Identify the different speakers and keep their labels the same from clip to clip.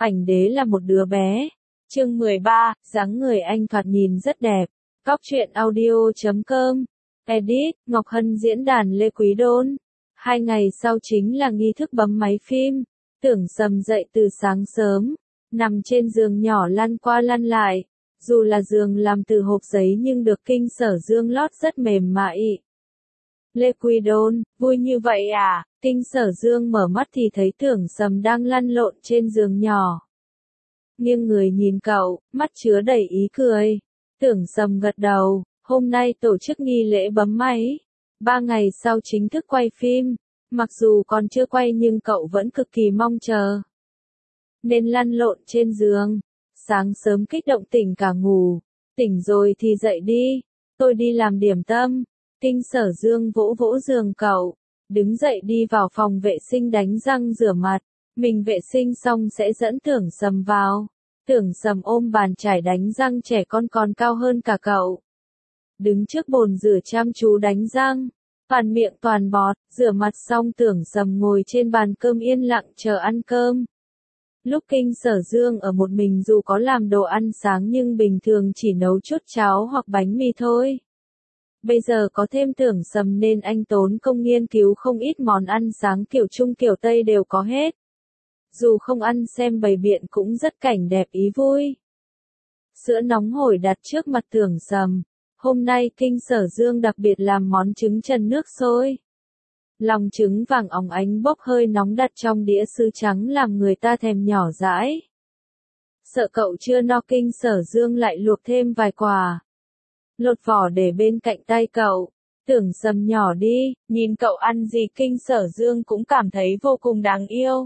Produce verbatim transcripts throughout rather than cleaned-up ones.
Speaker 1: Ảnh đế là một đứa bé. Chương mười ba, dáng người anh thoạt nhìn rất đẹp. Cóc truyện audio chấm com. Edit, Ngọc Hân diễn đàn Lê Quý Đôn. Hai ngày sau chính là nghi thức bấm máy phim. Tưởng Sầm dậy từ sáng sớm, nằm trên giường nhỏ lăn qua lăn lại. Dù là giường làm từ hộp giấy nhưng được Kinh Sở Dương lót rất mềm mại. Lê Quý Đôn, vui như vậy à? Kinh Sở Dương mở mắt thì thấy Tưởng Sầm đang lăn lộn trên giường nhỏ. Nghiêng người nhìn cậu, mắt chứa đầy ý cười. Tưởng Sầm gật đầu, hôm nay tổ chức nghi lễ bấm máy. Ba ngày sau chính thức quay phim. Mặc dù còn chưa quay nhưng cậu vẫn cực kỳ mong chờ. Nên lăn lộn trên giường. Sáng sớm kích động tỉnh cả ngủ. Tỉnh rồi thì dậy đi. Tôi đi làm điểm tâm. Kinh Sở Dương vỗ vỗ giường cậu. Đứng dậy đi vào phòng vệ sinh đánh răng rửa mặt. Mình vệ sinh xong sẽ dẫn Tưởng Sầm vào. Tưởng Sầm ôm bàn chải đánh răng trẻ con còn cao hơn cả cậu. Đứng trước bồn rửa chăm chú đánh răng. Toàn miệng toàn bọt, rửa mặt xong Tưởng Sầm ngồi trên bàn cơm yên lặng chờ ăn cơm. Lúc Kinh Sở Dương ở một mình dù có làm đồ ăn sáng nhưng bình thường chỉ nấu chút cháo hoặc bánh mì thôi. Bây giờ có thêm Tưởng Sầm nên anh tốn công nghiên cứu không ít món ăn sáng kiểu Trung kiểu Tây đều có hết. Dù không ăn xem bày biện cũng rất cảnh đẹp ý vui. Sữa nóng hổi đặt trước mặt Tưởng Sầm. Hôm nay Kinh Sở Dương đặc biệt làm món trứng trần nước sôi. Lòng trứng vàng óng ánh bốc hơi nóng đặt trong đĩa sứ trắng làm người ta thèm nhỏ dãi. Sợ cậu chưa no Kinh Sở Dương lại luộc thêm vài quả. Lột vỏ để bên cạnh tay cậu. Tưởng Sầm nhỏ đi, nhìn cậu ăn gì Kinh Sở Dương cũng cảm thấy vô cùng đáng yêu.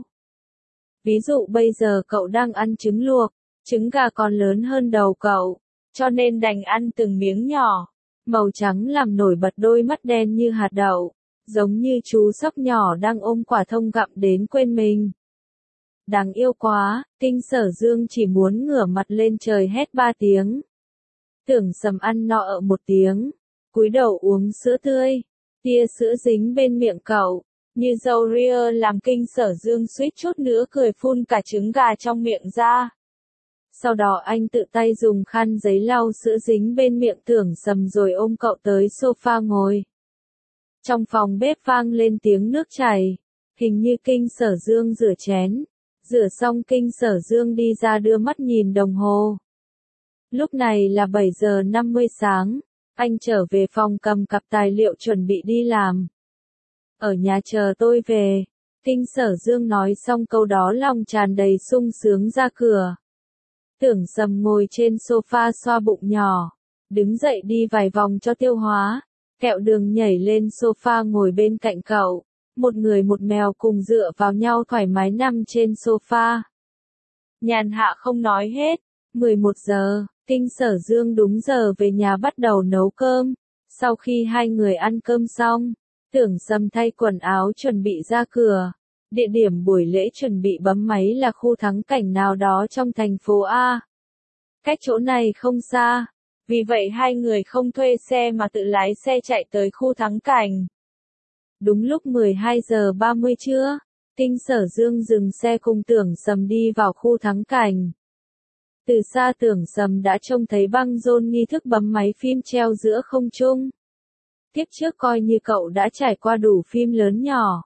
Speaker 1: Ví dụ bây giờ cậu đang ăn trứng luộc, trứng gà còn lớn hơn đầu cậu, cho nên đành ăn từng miếng nhỏ. Màu trắng làm nổi bật đôi mắt đen như hạt đậu, giống như chú sóc nhỏ đang ôm quả thông gặm đến quên mình. Đáng yêu quá, Kinh Sở Dương chỉ muốn ngửa mặt lên trời hét ba tiếng. Tưởng Sầm ăn no ở một tiếng, cúi đầu uống sữa tươi, tia sữa dính bên miệng cậu, như dầu ria làm Kinh Sở Dương suýt chút nữa cười phun cả trứng gà trong miệng ra. Sau đó anh tự tay dùng khăn giấy lau sữa dính bên miệng Tưởng Sầm rồi ôm cậu tới sofa ngồi. Trong phòng bếp vang lên tiếng nước chảy, hình như Kinh Sở Dương rửa chén. Rửa xong Kinh Sở Dương đi ra đưa mắt nhìn đồng hồ. Lúc này là bảy giờ năm mươi sáng, anh trở về phòng cầm cặp tài liệu chuẩn bị đi làm. Ở nhà chờ tôi về. Kinh Sở Dương nói xong câu đó lòng tràn đầy sung sướng ra cửa. Tưởng Sầm ngồi trên sofa xoa bụng nhỏ, đứng dậy đi vài vòng cho tiêu hóa. Kẹo Đường nhảy lên sofa ngồi bên cạnh cậu, một người một mèo cùng dựa vào nhau thoải mái nằm trên sofa. Nhàn hạ không nói hết. mười một giờ, Kinh Sở Dương đúng giờ về nhà bắt đầu nấu cơm. Sau khi hai người ăn cơm xong, Tưởng Sầm thay quần áo chuẩn bị ra cửa. Địa điểm buổi lễ chuẩn bị bấm máy là khu thắng cảnh nào đó trong thành phố A. Cách chỗ này không xa, vì vậy hai người không thuê xe mà tự lái xe chạy tới khu thắng cảnh. Đúng lúc mười hai giờ ba mươi trưa, Kinh Sở Dương dừng xe cùng Tưởng Sầm đi vào khu thắng cảnh. Từ xa Tưởng Sầm đã trông thấy băng rôn nghi thức bấm máy phim treo giữa không trung. Tiếp trước coi như cậu đã trải qua đủ phim lớn nhỏ.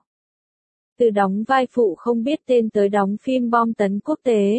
Speaker 1: Từ đóng vai phụ không biết tên tới đóng phim bom tấn quốc tế.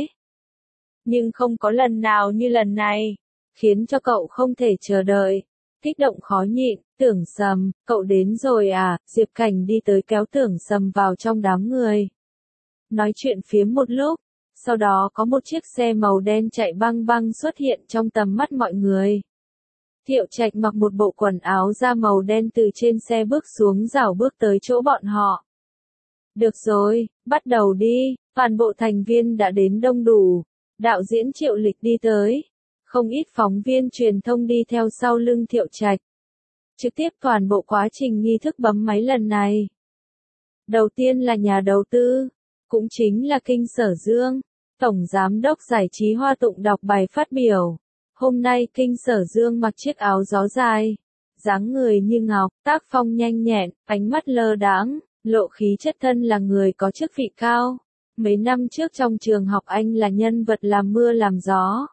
Speaker 1: Nhưng không có lần nào như lần này, khiến cho cậu không thể chờ đợi. Kích động khó nhịn, Tưởng Sầm, cậu đến rồi à? Diệp Cảnh đi tới kéo Tưởng Sầm vào trong đám người. Nói chuyện phiếm một lúc, sau đó có một chiếc xe màu đen chạy băng băng xuất hiện trong tầm mắt mọi người. Thiệu Trạch mặc một bộ quần áo da màu đen từ trên xe bước xuống rảo bước tới chỗ bọn họ. Được rồi, bắt đầu đi, toàn bộ thành viên đã đến đông đủ. Đạo diễn Triệu Lịch đi tới. Không ít phóng viên truyền thông đi theo sau lưng Thiệu Trạch. Trực tiếp toàn bộ quá trình nghi thức bấm máy lần này. Đầu tiên là nhà đầu tư, cũng chính là Kinh Sở Dương. Tổng Giám đốc Giải trí Hoa Tụng đọc bài phát biểu. Hôm nay Kinh Sở Dương mặc chiếc áo gió dài. Dáng người như ngọc, tác phong nhanh nhẹn, ánh mắt lơ đãng, lộ khí chất thân là người có chức vị cao. Mấy năm trước trong trường học anh là nhân vật làm mưa làm gió.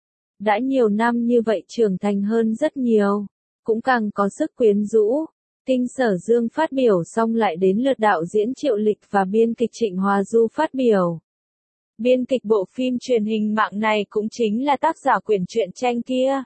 Speaker 1: Đã nhiều năm như vậy trưởng thành hơn rất nhiều, cũng càng có sức quyến rũ. Kinh Sở Dương phát biểu xong lại đến lượt đạo diễn Triệu Lịch và biên kịch Trịnh Hòa Du phát biểu. Biên kịch bộ phim truyền hình mạng này cũng chính là tác giả quyển truyện tranh kia.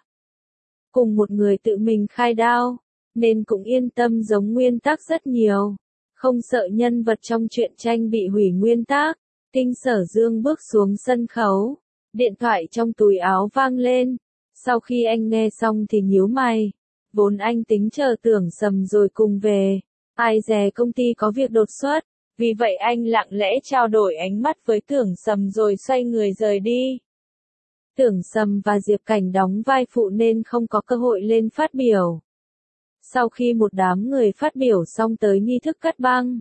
Speaker 1: Cùng một người tự mình khai đao, nên cũng yên tâm giống nguyên tác rất nhiều. Không sợ nhân vật trong truyện tranh bị hủy nguyên tác. Kinh Sở Dương bước xuống sân khấu. Điện thoại trong túi áo vang lên. Sau khi anh nghe xong thì nhíu mày. Vốn anh tính chờ Tưởng Sầm rồi cùng về. Ai dè công ty có việc đột xuất. Vì vậy anh lặng lẽ trao đổi ánh mắt với Tưởng Sầm rồi xoay người rời đi. Tưởng Sầm và Diệp Cảnh đóng vai phụ nên không có cơ hội lên phát biểu. Sau khi một đám người phát biểu xong tới nghi thức cắt băng.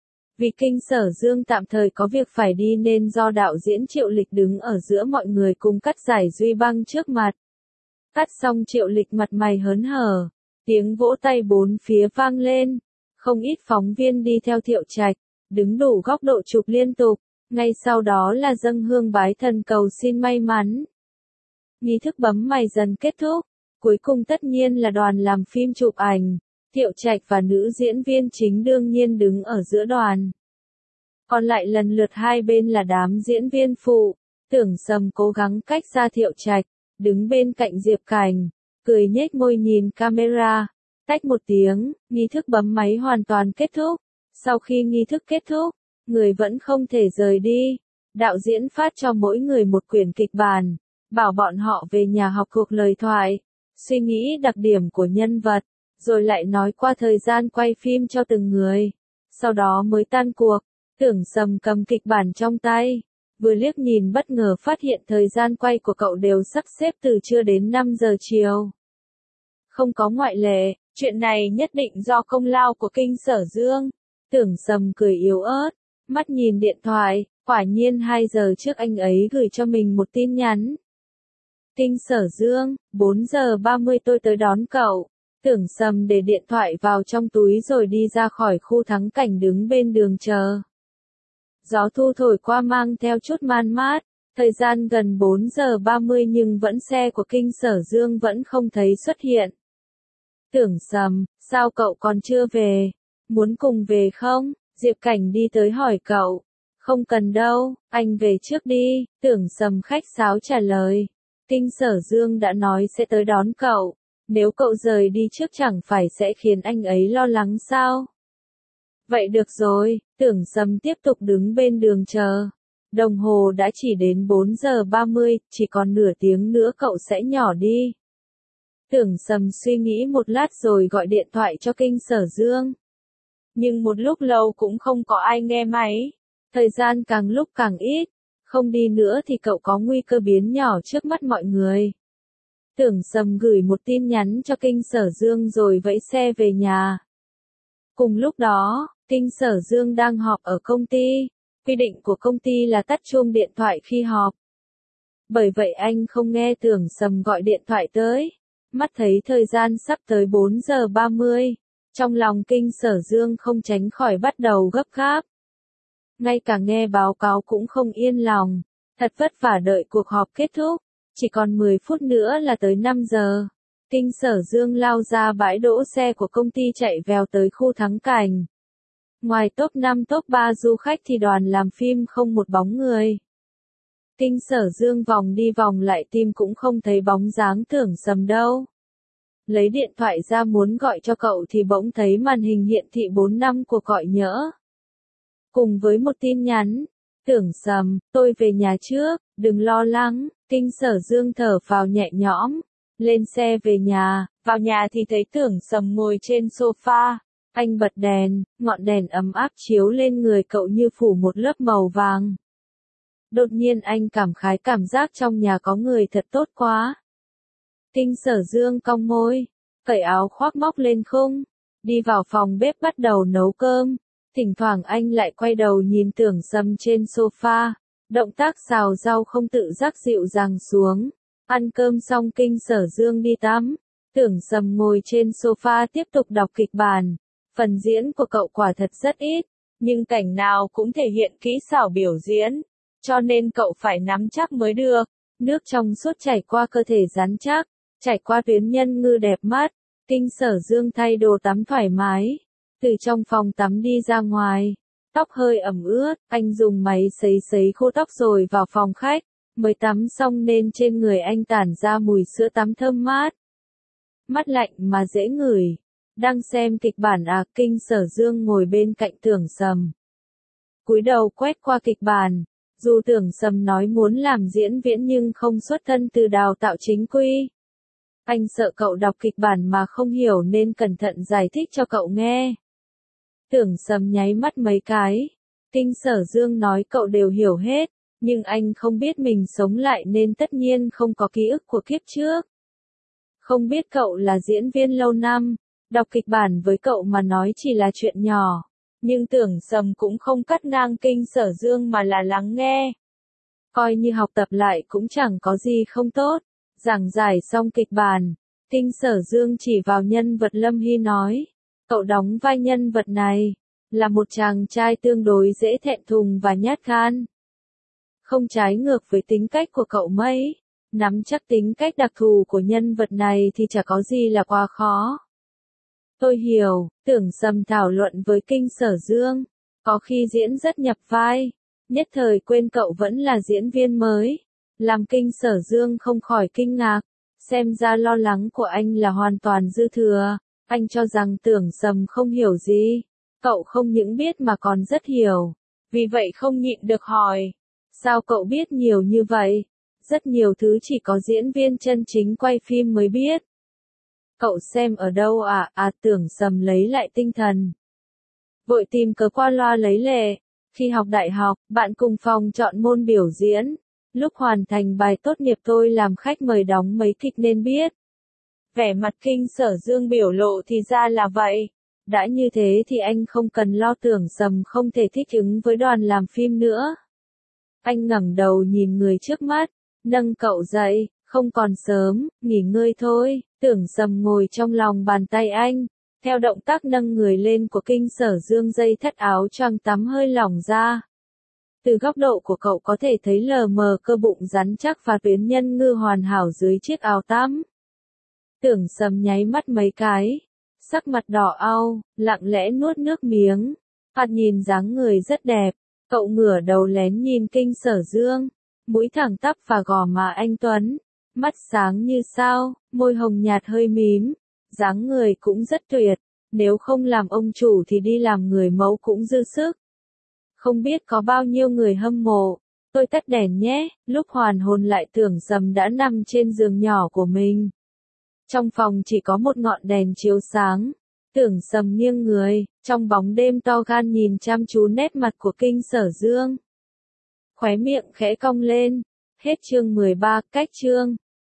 Speaker 1: Vì Kinh Sở Dương tạm thời có việc phải đi nên do đạo diễn Triệu Lịch đứng ở giữa mọi người cùng cắt giải Duy băng trước mặt. Cắt xong Triệu Lịch mặt mày hớn hở, tiếng vỗ tay bốn phía vang lên, không ít phóng viên đi theo Thiệu Trạch, đứng đủ góc độ chụp liên tục, ngay sau đó là dâng hương bái thần cầu xin may mắn. Nghi thức bấm mày dần kết thúc, cuối cùng tất nhiên là đoàn làm phim chụp ảnh. Thiệu Trạch và nữ diễn viên chính đương nhiên đứng ở giữa đoàn. Còn lại lần lượt hai bên là đám diễn viên phụ. Tưởng Sầm cố gắng cách xa Thiệu Trạch, đứng bên cạnh Diệp Cảnh, cười nhếch môi nhìn camera. Tách một tiếng, nghi thức bấm máy hoàn toàn kết thúc. Sau khi nghi thức kết thúc, người vẫn không thể rời đi. Đạo diễn phát cho mỗi người một quyển kịch bản, bảo bọn họ về nhà học thuộc lời thoại, suy nghĩ đặc điểm của nhân vật. Rồi lại nói qua thời gian quay phim cho từng người. Sau đó mới tan cuộc. Tưởng Sầm cầm kịch bản trong tay. Vừa liếc nhìn bất ngờ phát hiện thời gian quay của cậu đều sắp xếp từ trưa đến năm giờ chiều. Không có ngoại lệ, chuyện này nhất định do công lao của Kinh Sở Dương. Tưởng Sầm cười yếu ớt, mắt nhìn điện thoại, quả nhiên hai giờ trước anh ấy gửi cho mình một tin nhắn. Kinh Sở Dương, bốn giờ ba mươi tôi tới đón cậu. Tưởng Sầm để điện thoại vào trong túi rồi đi ra khỏi khu thắng cảnh đứng bên đường chờ. Gió thu thổi qua mang theo chút man mát, thời gian gần bốn giờ ba mươi nhưng vẫn xe của Kinh Sở Dương vẫn không thấy xuất hiện. Tưởng Sầm, sao cậu còn chưa về? Muốn cùng về không? Diệp Cảnh đi tới hỏi cậu. Không cần đâu, anh về trước đi, Tưởng Sầm khách sáo trả lời. Kinh Sở Dương đã nói sẽ tới đón cậu. Nếu cậu rời đi trước chẳng phải sẽ khiến anh ấy lo lắng sao? Vậy được rồi, Tưởng Sầm tiếp tục đứng bên đường chờ. Đồng hồ đã chỉ đến bốn giờ ba mươi, chỉ còn nửa tiếng nữa cậu sẽ nhỏ đi. Tưởng Sầm suy nghĩ một lát rồi gọi điện thoại cho Kinh Sở Dương. Nhưng một lúc lâu cũng không có ai nghe máy. Thời gian càng lúc càng ít. Không đi nữa thì cậu có nguy cơ biến nhỏ trước mắt mọi người. Tưởng Sầm gửi một tin nhắn cho Kinh Sở Dương rồi vẫy xe về nhà. Cùng lúc đó, Kinh Sở Dương đang họp ở công ty. Quy định của công ty là tắt chuông điện thoại khi họp. Bởi vậy anh không nghe Tưởng Sầm gọi điện thoại tới. Mắt thấy thời gian sắp tới bốn giờ ba mươi. Trong lòng Kinh Sở Dương không tránh khỏi bắt đầu gấp gáp. Ngay cả nghe báo cáo cũng không yên lòng. Thật vất vả đợi cuộc họp kết thúc. Chỉ còn mười phút nữa là tới năm giờ. Kinh Sở Dương lao ra bãi đỗ xe của công ty chạy vèo tới khu thắng cảnh. Ngoài top năm top ba du khách thì đoàn làm phim không một bóng người. Kinh Sở Dương vòng đi vòng lại tìm cũng không thấy bóng dáng Tưởng Sầm đâu. Lấy điện thoại ra muốn gọi cho cậu thì bỗng thấy màn hình hiện thị bốn năm cuộc gọi nhỡ. Cùng với một tin nhắn. Tưởng Sầm, tôi về nhà trước, đừng lo lắng. Kinh Sở Dương thở phào nhẹ nhõm. Lên xe về nhà, vào nhà thì thấy Tưởng Sầm ngồi trên sofa. Anh bật đèn, ngọn đèn ấm áp chiếu lên người cậu như phủ một lớp màu vàng. Đột nhiên anh cảm khái cảm giác trong nhà có người thật tốt quá. Kinh Sở Dương cong môi, cởi áo khoác móc lên khung, đi vào phòng bếp bắt đầu nấu cơm. Thỉnh thoảng anh lại quay đầu nhìn Tưởng Sầm trên sofa, động tác xào rau không tự giác dịu dàng xuống. Ăn cơm xong Kinh Sở Dương đi tắm, Tưởng Sầm ngồi trên sofa tiếp tục đọc kịch bản. Phần diễn của cậu quả thật rất ít, nhưng cảnh nào cũng thể hiện kỹ xảo biểu diễn, cho nên cậu phải nắm chắc mới được. Nước trong suốt chảy qua cơ thể rắn chắc, chảy qua tuyến nhân ngư đẹp mắt. Kinh Sở Dương thay đồ tắm thoải mái, từ trong phòng tắm đi ra ngoài, tóc hơi ẩm ướt, anh dùng máy sấy sấy khô tóc rồi vào phòng khách, mới tắm xong nên trên người anh tản ra mùi sữa tắm thơm mát. Mát lạnh mà dễ ngửi. Đang xem kịch bản à, Kinh Sở Dương ngồi bên cạnh Tưởng Sầm. Cúi đầu quét qua kịch bản, dù Tưởng Sầm nói muốn làm diễn viên nhưng không xuất thân từ đào tạo chính quy. Anh sợ cậu đọc kịch bản mà không hiểu nên cẩn thận giải thích cho cậu nghe. Tưởng Sầm nháy mắt mấy cái. Kinh Sở Dương nói cậu đều hiểu hết, nhưng anh không biết mình sống lại nên tất nhiên không có ký ức của kiếp trước. Không biết cậu là diễn viên lâu năm, đọc kịch bản với cậu mà nói chỉ là chuyện nhỏ, nhưng Tưởng Sầm cũng không cắt ngang Kinh Sở Dương mà là lắng nghe. Coi như học tập lại cũng chẳng có gì không tốt. Giảng giải xong kịch bản, Kinh Sở Dương chỉ vào nhân vật Lâm Hy nói, cậu đóng vai nhân vật này, là một chàng trai tương đối dễ thẹn thùng và nhát gan. Không trái ngược với tính cách của cậu mấy, nắm chắc tính cách đặc thù của nhân vật này thì chả có gì là quá khó. Tôi hiểu, Tưởng Sầm thảo luận với Kinh Sở Dương, có khi diễn rất nhập vai, nhất thời quên cậu vẫn là diễn viên mới. Làm Kinh Sở Dương không khỏi kinh ngạc, xem ra lo lắng của anh là hoàn toàn dư thừa, anh cho rằng Tưởng Sầm không hiểu gì, cậu không những biết mà còn rất hiểu, vì vậy không nhịn được hỏi, sao cậu biết nhiều như vậy, rất nhiều thứ chỉ có diễn viên chân chính quay phim mới biết. Cậu xem ở đâu à, à Tưởng Sầm lấy lại tinh thần. Vội tìm cớ qua loa lấy lệ, khi học đại học, bạn cùng phòng chọn môn biểu diễn. Lúc hoàn thành bài tốt nghiệp tôi làm khách mời đóng mấy kịch nên biết. Vẻ mặt Kinh Sở Dương biểu lộ thì ra là vậy. Đã như thế thì anh không cần lo Tưởng Sầm không thể thích ứng với đoàn làm phim nữa. Anh ngẩng đầu nhìn người trước mắt, nâng cậu dậy, không còn sớm, nghỉ ngơi thôi. Tưởng Sầm ngồi trong lòng bàn tay anh, theo động tác nâng người lên của Kinh Sở Dương dây thắt áo choàng tắm hơi lỏng ra. Từ góc độ của cậu có thể thấy lờ mờ cơ bụng rắn chắc và tuyến nhân ngư hoàn hảo dưới chiếc áo tắm. Tưởng Sầm nháy mắt mấy cái, sắc mặt đỏ au, lặng lẽ nuốt nước miếng. Thoạt nhìn dáng người rất đẹp, cậu ngửa đầu lén nhìn Kinh Sở Dương, mũi thẳng tắp và gò má anh tuấn, mắt sáng như sao, môi hồng nhạt hơi mím, dáng người cũng rất tuyệt, nếu không làm ông chủ thì đi làm người mẫu cũng dư sức. Không biết có bao nhiêu người hâm mộ. Tôi tắt đèn nhé, lúc hoàn hồn lại Tưởng Sầm đã nằm trên giường nhỏ của mình. Trong phòng chỉ có một ngọn đèn chiếu sáng. Tưởng Sầm nghiêng người, trong bóng đêm to gan nhìn chăm chú nét mặt của Kinh Sở Dương. Khóe miệng khẽ cong lên. Hết chương mười ba, cách chương.